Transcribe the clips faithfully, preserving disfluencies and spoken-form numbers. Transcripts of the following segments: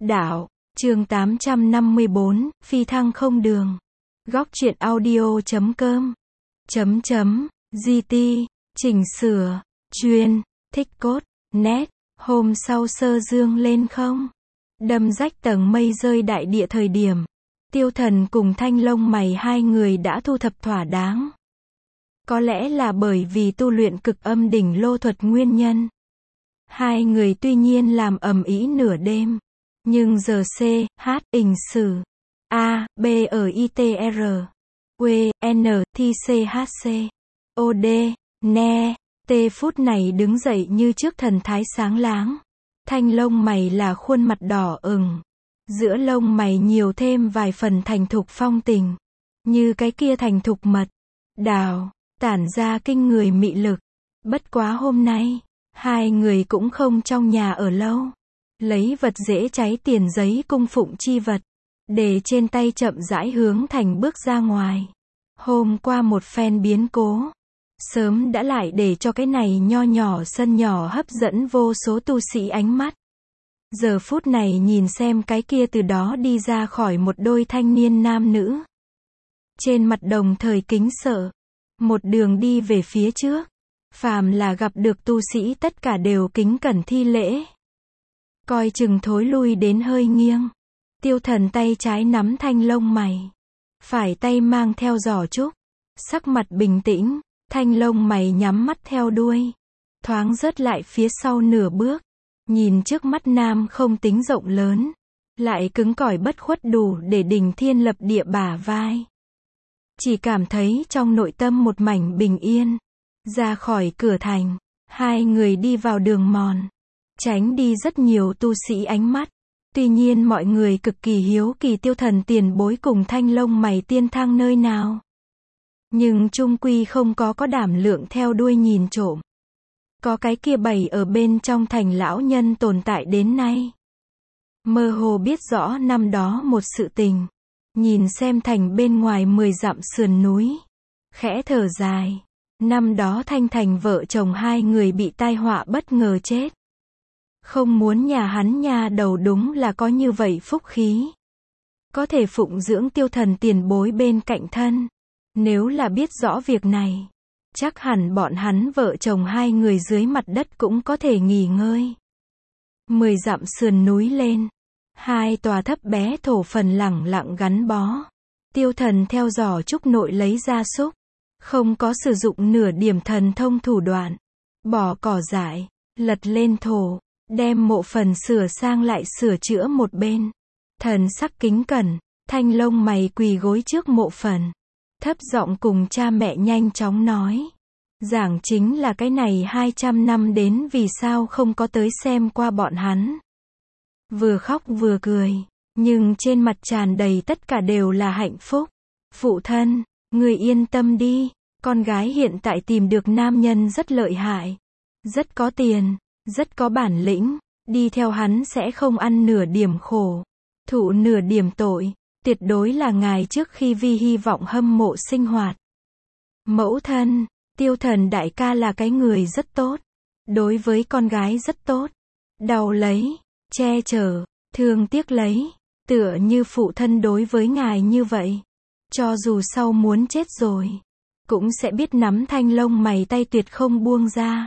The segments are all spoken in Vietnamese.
Đạo, chương tám trăm năm mươi bốn, phi thăng không đường. Góc truyện audio chấm com. Chấm chấm, giê tê, chỉnh sửa, chuyên, thích cốt, nét, hôm sau sơ dương lên không. Đâm rách tầng mây rơi đại địa thời điểm. Tiêu Thần cùng Thanh Long mày hai người đã thu thập thỏa đáng. Có lẽ là bởi vì tu luyện cực âm đỉnh lô thuật nguyên nhân. Hai người tuy nhiên làm ầm ĩ nửa đêm. Nhưng giờ C, H, ình sử, A, B ở I T R, W, N, T C H C, O D, Ne, T phút này đứng dậy như trước thần thái sáng láng. Thanh lông mày là khuôn mặt đỏ ửng. Giữa lông mày nhiều thêm vài phần thành thục phong tình. Như cái kia thành thục mật, đào, tản ra kinh người mị lực. Bất quá hôm nay, hai người cũng không trong nhà ở lâu. Lấy vật dễ cháy tiền giấy cung phụng chi vật, để trên tay chậm rãi hướng thành bước ra ngoài. Hôm qua một phen biến cố, sớm đã lại để cho cái này nho nhỏ sân nhỏ hấp dẫn vô số tu sĩ ánh mắt. Giờ phút này nhìn xem cái kia từ đó đi ra khỏi một đôi thanh niên nam nữ. Trên mặt đồng thời kính sợ, một đường đi về phía trước. Phàm là gặp được tu sĩ tất cả đều kính cẩn thi lễ. Coi chừng thối lui đến hơi nghiêng. Tiêu Thần tay trái nắm thanh lông mày, phải tay mang theo giỏ trúc. Sắc mặt bình tĩnh, thanh lông mày nhắm mắt theo đuôi. Thoáng rớt lại phía sau nửa bước. Nhìn trước mắt nam không tính rộng lớn, lại cứng cỏi bất khuất đủ để đình thiên lập địa bả vai. Chỉ cảm thấy trong nội tâm một mảnh bình yên. Ra khỏi cửa thành, hai người đi vào đường mòn. Tránh đi rất nhiều tu sĩ ánh mắt. Tuy nhiên mọi người cực kỳ hiếu kỳ Tiêu Thần tiền bối cùng thanh lông mày tiên thang nơi nào. Nhưng chung quy không có có đảm lượng theo đuôi nhìn trộm. Có cái kia bày ở bên trong thành lão nhân tồn tại đến nay. Mơ hồ biết rõ năm đó một sự tình. Nhìn xem thành bên ngoài mười dặm sườn núi. Khẽ thở dài. Năm đó Thanh Thành vợ chồng hai người bị tai họa bất ngờ chết. Không muốn nhà hắn nhà đầu đúng là có như vậy phúc khí. Có thể phụng dưỡng Tiêu Thần tiền bối bên cạnh thân. Nếu là biết rõ việc này, chắc hẳn bọn hắn vợ chồng hai người dưới mặt đất cũng có thể nghỉ ngơi. Mười dặm sườn núi lên. Hai tòa thấp bé thổ phần lẳng lặng gắn bó. Tiêu Thần theo giỏ trúc nội lấy ra xúc. Không có sử dụng nửa điểm thần thông thủ đoạn. Bỏ cỏ dại, lật lên thổ, đem mộ phần sửa sang lại sửa chữa một bên. Thần sắc kính cẩn, thanh lông mày quỳ gối trước mộ phần. Thấp giọng cùng cha mẹ nhanh chóng nói. Giảng chính là cái này hai trăm năm đến vì sao không có tới xem qua bọn hắn. Vừa khóc vừa cười, nhưng trên mặt tràn đầy tất cả đều là hạnh phúc. Phụ thân, người yên tâm đi, con gái hiện tại tìm được nam nhân rất lợi hại, rất có tiền, rất có bản lĩnh, đi theo hắn sẽ không ăn nửa điểm khổ, thụ nửa điểm tội, tuyệt đối là ngài trước khi vi hy vọng hâm mộ sinh hoạt. Mẫu thân, Tiêu Thần đại ca là cái người rất tốt, đối với con gái rất tốt, đau lấy, che chở, thương tiếc lấy, tựa như phụ thân đối với ngài như vậy. Cho dù sau muốn chết rồi, cũng sẽ biết nắm thanh lông mày tay tuyệt không buông ra.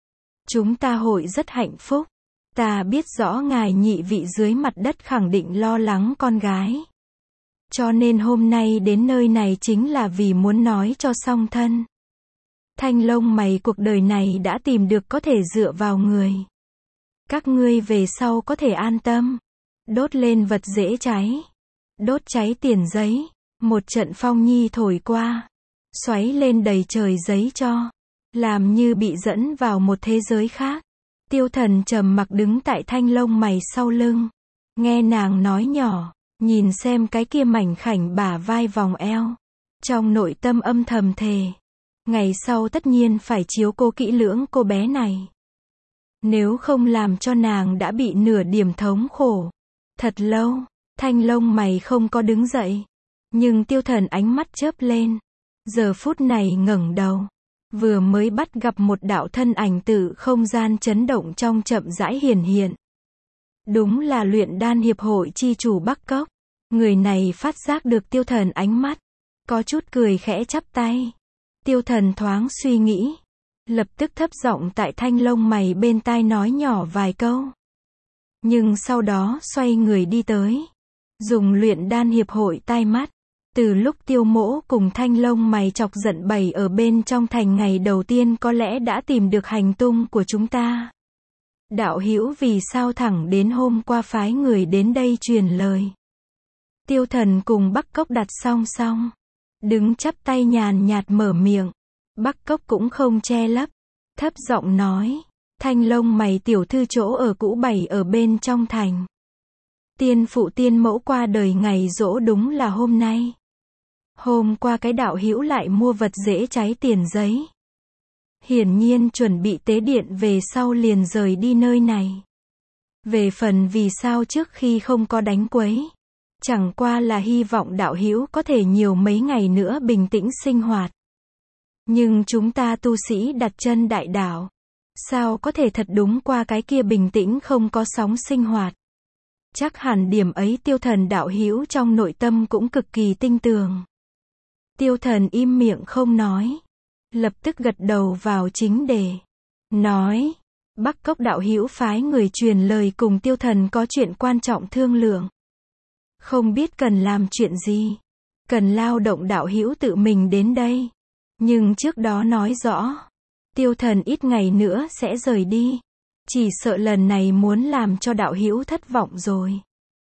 Chúng ta hội rất hạnh phúc. Ta biết rõ ngài nhị vị dưới mặt đất khẳng định lo lắng con gái. Cho nên hôm nay đến nơi này chính là vì muốn nói cho song thân. Thanh lông mày cuộc đời này đã tìm được có thể dựa vào người. Các ngươi về sau có thể an tâm. Đốt lên vật dễ cháy. Đốt cháy tiền giấy. Một trận phong nhi thổi qua. Xoáy lên đầy trời giấy cho. Làm như bị dẫn vào một thế giới khác. Tiêu Thần trầm mặc đứng tại thanh lông mày sau lưng. Nghe nàng nói nhỏ. Nhìn xem cái kia mảnh khảnh bả vai vòng eo. Trong nội tâm âm thầm thề. Ngày sau tất nhiên phải chiếu cố kỹ lưỡng cô bé này. Nếu không làm cho nàng đã bị nửa điểm thống khổ. Thật lâu, thanh lông mày không có đứng dậy. Nhưng Tiêu Thần ánh mắt chớp lên. Giờ phút này ngẩng đầu. Vừa mới bắt gặp một đạo thân ảnh từ không gian chấn động trong chậm rãi hiển hiện. Đúng là luyện đan hiệp hội chi chủ Bắc Cốc. Người này phát giác được Tiêu Thần ánh mắt, có chút cười khẽ chắp tay. Tiêu Thần thoáng suy nghĩ, lập tức thấp giọng tại thanh lông mày bên tai nói nhỏ vài câu. Nhưng sau đó xoay người đi tới, dùng luyện đan hiệp hội tai mắt. Từ lúc Tiêu Mỗ cùng thanh lông mày chọc giận bầy ở bên trong thành ngày đầu tiên có lẽ đã tìm được hành tung của chúng ta. Đạo hữu vì sao thẳng đến hôm qua phái người đến đây truyền lời. Tiêu Thần cùng Bắc Cốc đặt song song, đứng chắp tay nhàn nhạt mở miệng. Bắc Cốc cũng không che lấp, thấp giọng nói, thanh lông mày tiểu thư chỗ ở cũ bày ở bên trong thành. Tiên phụ tiên mẫu qua đời ngày giỗ đúng là hôm nay. Hôm qua cái đạo hữu lại mua vật dễ cháy tiền giấy. Hiển nhiên chuẩn bị tế điện về sau liền rời đi nơi này. Về phần vì sao trước khi không có đánh quấy, chẳng qua là hy vọng đạo hữu có thể nhiều mấy ngày nữa bình tĩnh sinh hoạt. Nhưng chúng ta tu sĩ đặt chân đại đạo, sao có thể thật đúng qua cái kia bình tĩnh không có sóng sinh hoạt. Chắc hẳn điểm ấy Tiêu Thần đạo hữu trong nội tâm cũng cực kỳ tinh tường. Tiêu Thần im miệng không nói, lập tức gật đầu vào chính đề. Nói, Bắc Cốc đạo hữu phái người truyền lời cùng Tiêu Thần có chuyện quan trọng thương lượng. Không biết cần làm chuyện gì, cần lao động đạo hữu tự mình đến đây. Nhưng trước đó nói rõ, Tiêu Thần ít ngày nữa sẽ rời đi. Chỉ sợ lần này muốn làm cho đạo hữu thất vọng rồi.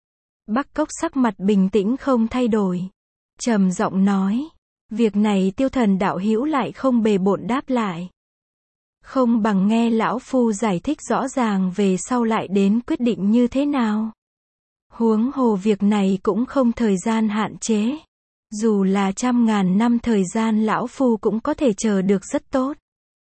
Bắc Cốc sắc mặt bình tĩnh không thay đổi, trầm giọng nói, việc này Tiêu Thần đạo hữu lại không bề bộn đáp lại. Không bằng nghe lão phu giải thích rõ ràng về sau lại đến quyết định như thế nào. Huống hồ việc này cũng không thời gian hạn chế. Dù là trăm ngàn năm thời gian lão phu cũng có thể chờ được rất tốt.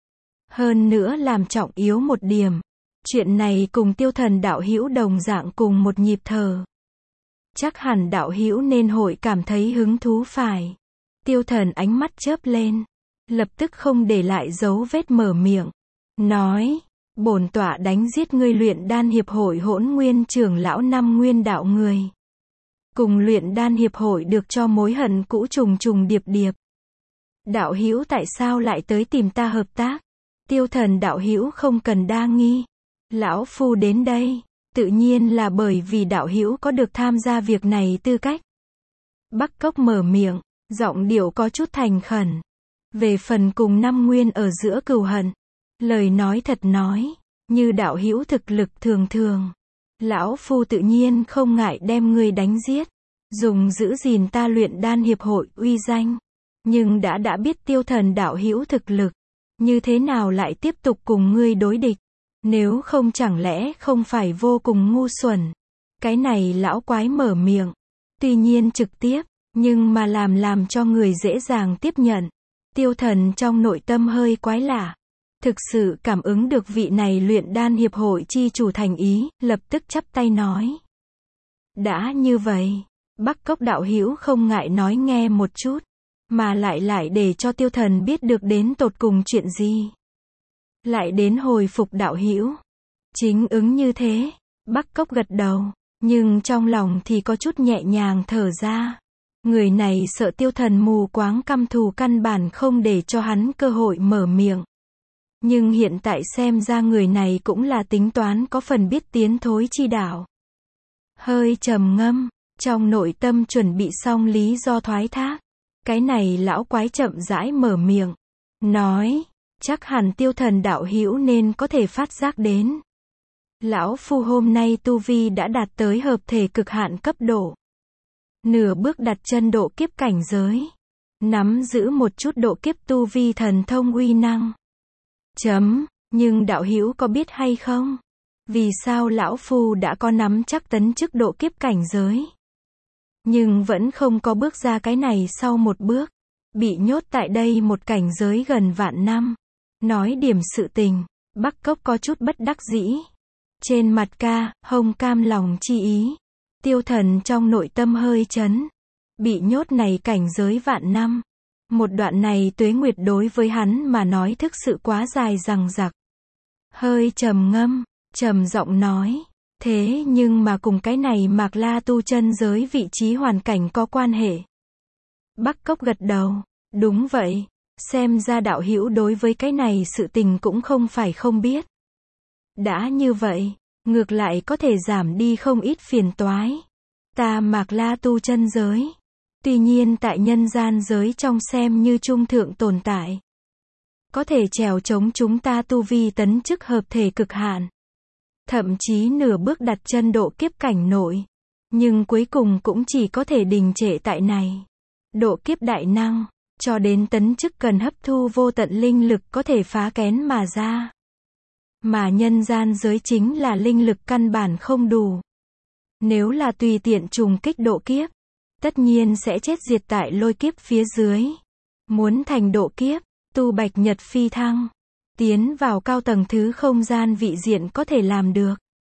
Hơn nữa làm trọng yếu một điểm, chuyện này cùng Tiêu Thần đạo hữu đồng dạng cùng một nhịp thở. Chắc hẳn đạo hữu nên hội cảm thấy hứng thú phải. Tiêu Thần ánh mắt chớp lên, lập tức không để lại dấu vết mở miệng, nói, bổn tọa đánh giết ngươi luyện đan hiệp hội hỗn nguyên trưởng lão năm nguyên đạo người. Cùng luyện đan hiệp hội được cho mối hận cũ trùng trùng điệp điệp. Đạo hữu tại sao lại tới tìm ta hợp tác? Tiêu Thần đạo hữu không cần đa nghi. Lão phu đến đây, tự nhiên là bởi vì đạo hữu có được tham gia việc này tư cách. Bắc Cốc mở miệng, giọng điệu có chút thành khẩn. Về phần cùng năm nguyên ở giữa cừu hận, lời nói thật nói, như đạo hữu thực lực thường thường, lão phu tự nhiên không ngại đem ngươi đánh giết, dùng giữ gìn ta luyện đan hiệp hội uy danh. Nhưng đã đã biết Tiêu Thần đạo hữu thực lực, như thế nào lại tiếp tục cùng ngươi đối địch? Nếu không chẳng lẽ không phải vô cùng ngu xuẩn? Cái này lão quái mở miệng, tuy nhiên trực tiếp, nhưng mà làm làm cho người dễ dàng tiếp nhận. Tiêu Thần trong nội tâm hơi quái lạ, thực sự cảm ứng được vị này luyện đan hiệp hội chi chủ thành ý, lập tức chắp tay nói. Đã như vậy, Bắc Cốc đạo hữu không ngại nói nghe một chút, mà lại lại để cho Tiêu Thần biết được đến tột cùng chuyện gì. Lại đến hồi phục đạo hữu. Chính ứng như thế, Bắc Cốc gật đầu, nhưng trong lòng thì có chút nhẹ nhàng thở ra. Người này sợ Tiêu Thần mù quáng căm thù căn bản không để cho hắn cơ hội mở miệng. Nhưng hiện tại xem ra người này cũng là tính toán có phần biết tiến thối chi đạo. Hơi trầm ngâm, trong nội tâm chuẩn bị xong lý do thoái thác. Cái này lão quái chậm rãi mở miệng, nói, chắc hẳn Tiêu Thần đạo hữu nên có thể phát giác đến. Lão phu hôm nay tu vi đã đạt tới hợp thể cực hạn cấp độ. Nửa bước đặt chân độ kiếp cảnh giới. Nắm giữ một chút độ kiếp tu vi thần thông uy năng. Chấm, nhưng đạo hữu có biết hay không? Vì sao lão phu đã có nắm chắc tấn chức độ kiếp cảnh giới? Nhưng vẫn không có bước ra cái này sau một bước. Bị nhốt tại đây một cảnh giới gần vạn năm. Nói điểm sự tình, Bắc Cốc có chút bất đắc dĩ. Trên mặt ca, hông cam lòng chi ý. Tiêu Thần trong nội tâm hơi chấn. Bị nhốt này cảnh giới vạn năm. Một đoạn này tuế nguyệt đối với hắn mà nói thực sự quá dài dằng dặc. Hơi trầm ngâm, trầm giọng nói. Thế nhưng mà cùng cái này Mạc La tu chân giới vị trí hoàn cảnh có quan hệ. Bắc Cốc gật đầu, đúng vậy, xem ra đạo hữu đối với cái này sự tình cũng không phải không biết. Đã như vậy, ngược lại có thể giảm đi không ít phiền toái. Ta Mạc La tu chân giới, tuy nhiên tại nhân gian giới trong xem như trung thượng tồn tại. Có thể trèo chống chúng ta tu vi tấn chức hợp thể cực hạn. Thậm chí nửa bước đặt chân độ kiếp cảnh nội. Nhưng cuối cùng cũng chỉ có thể đình trệ tại này. Độ kiếp đại năng, cho đến tấn chức cần hấp thu vô tận linh lực có thể phá kén mà ra. Mà nhân gian giới chính là linh lực căn bản không đủ. Nếu là tùy tiện trùng kích độ kiếp, tất nhiên sẽ chết diệt tại lôi kiếp phía dưới. Muốn thành độ kiếp, tu bạch nhật phi thăng, tiến vào cao tầng thứ không gian vị diện có thể làm được.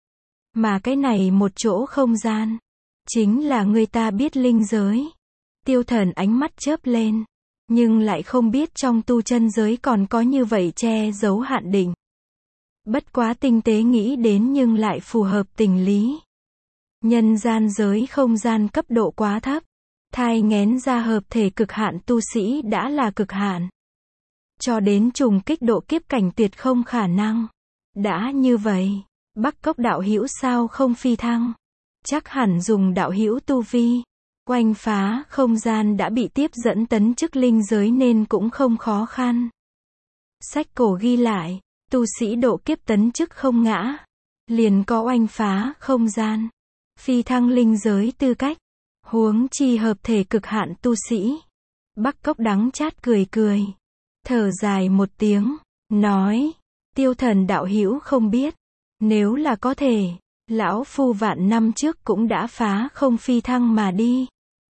Mà cái này một chỗ không gian, chính là người ta biết linh giới. Tiêu Thần ánh mắt chớp lên, nhưng lại không biết trong tu chân giới còn có như vậy che giấu hạn định. Bất quá tinh tế nghĩ đến nhưng lại phù hợp tình lý. Nhân gian giới không gian cấp độ quá thấp, thai nghén ra hợp thể cực hạn tu sĩ đã là cực hạn. Cho đến trùng kích độ kiếp cảnh tuyệt không khả năng. Đã như vậy, Bắc Cốc đạo hữu sao không phi thăng? Chắc hẳn dùng đạo hữu tu vi, oanh phá không gian đã bị tiếp dẫn tấn chức linh giới nên cũng không khó khăn. Sách cổ ghi lại, tu sĩ độ kiếp tấn chức không ngã, liền có oanh phá không gian, phi thăng linh giới tư cách, huống chi hợp thể cực hạn tu sĩ. Bắc Cốc đắng chát cười cười, thở dài một tiếng, nói, Tiêu Thần đạo hữu không biết, nếu là có thể, lão phu vạn năm trước cũng đã phá không phi thăng mà đi.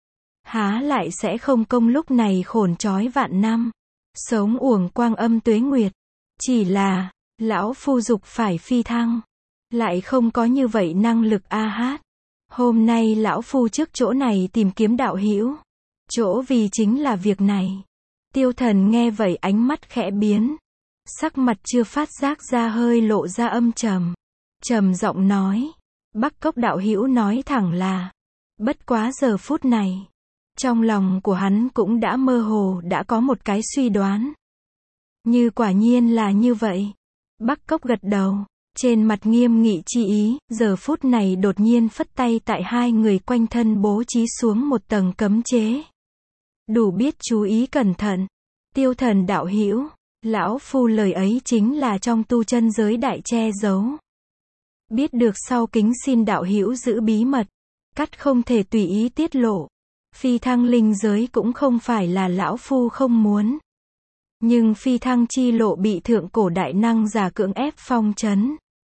Há lại sẽ không công lúc này khổn trói vạn năm, sống uổng quang âm tuế nguyệt. Chỉ là, lão phu dục phải phi thăng, lại không có như vậy năng lực a hát. Hôm nay lão phu trước chỗ này tìm kiếm đạo hữu, chỗ vì chính là việc này. Tiêu Thần nghe vậy ánh mắt khẽ biến, sắc mặt chưa phát giác ra hơi lộ ra âm trầm, trầm giọng nói, Bắc Cốc đạo hữu nói thẳng là, bất quá giờ phút này, trong lòng của hắn cũng đã mơ hồ đã có một cái suy đoán. Như quả nhiên là như vậy. Bắc Cốc gật đầu, trên mặt nghiêm nghị chi ý, giờ phút này đột nhiên phất tay tại hai người quanh thân bố trí xuống một tầng cấm chế. Đủ biết chú ý cẩn thận. Tiêu Thần đạo hữu, lão phu lời ấy chính là trong tu chân giới đại che giấu. Biết được sau kính xin đạo hữu giữ bí mật, cắt không thể tùy ý tiết lộ. Phi thăng linh giới cũng không phải là lão phu không muốn. Nhưng phi thăng chi lộ bị thượng cổ đại năng giả cưỡng ép phong trấn.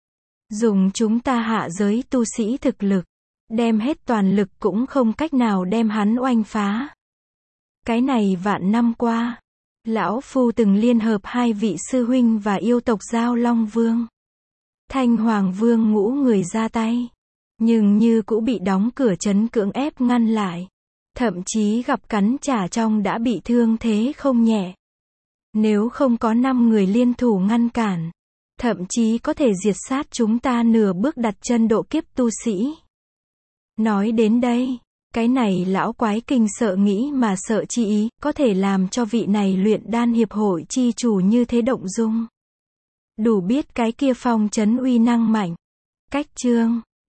Dùng chúng ta hạ giới tu sĩ thực lực, đem hết toàn lực cũng không cách nào đem hắn oanh phá. Cái này vạn năm qua, lão phu từng liên hợp hai vị sư huynh và yêu tộc Giao Long Vương, Thanh Hoàng Vương ngũ người ra tay, nhưng như cũ bị đóng cửa trấn cưỡng ép ngăn lại. Thậm chí gặp cắn trả trong đã bị thương thế không nhẹ. Nếu không có năm người liên thủ ngăn cản, thậm chí có thể diệt sát chúng ta nửa bước đặt chân độ kiếp tu sĩ. Nói đến đây, cái này lão quái kinh sợ nghĩ mà sợ chi ý, có thể làm cho vị này luyện đan hiệp hội chi chủ như thế động dung. Đủ biết cái kia phong trấn uy năng mạnh. Cách chương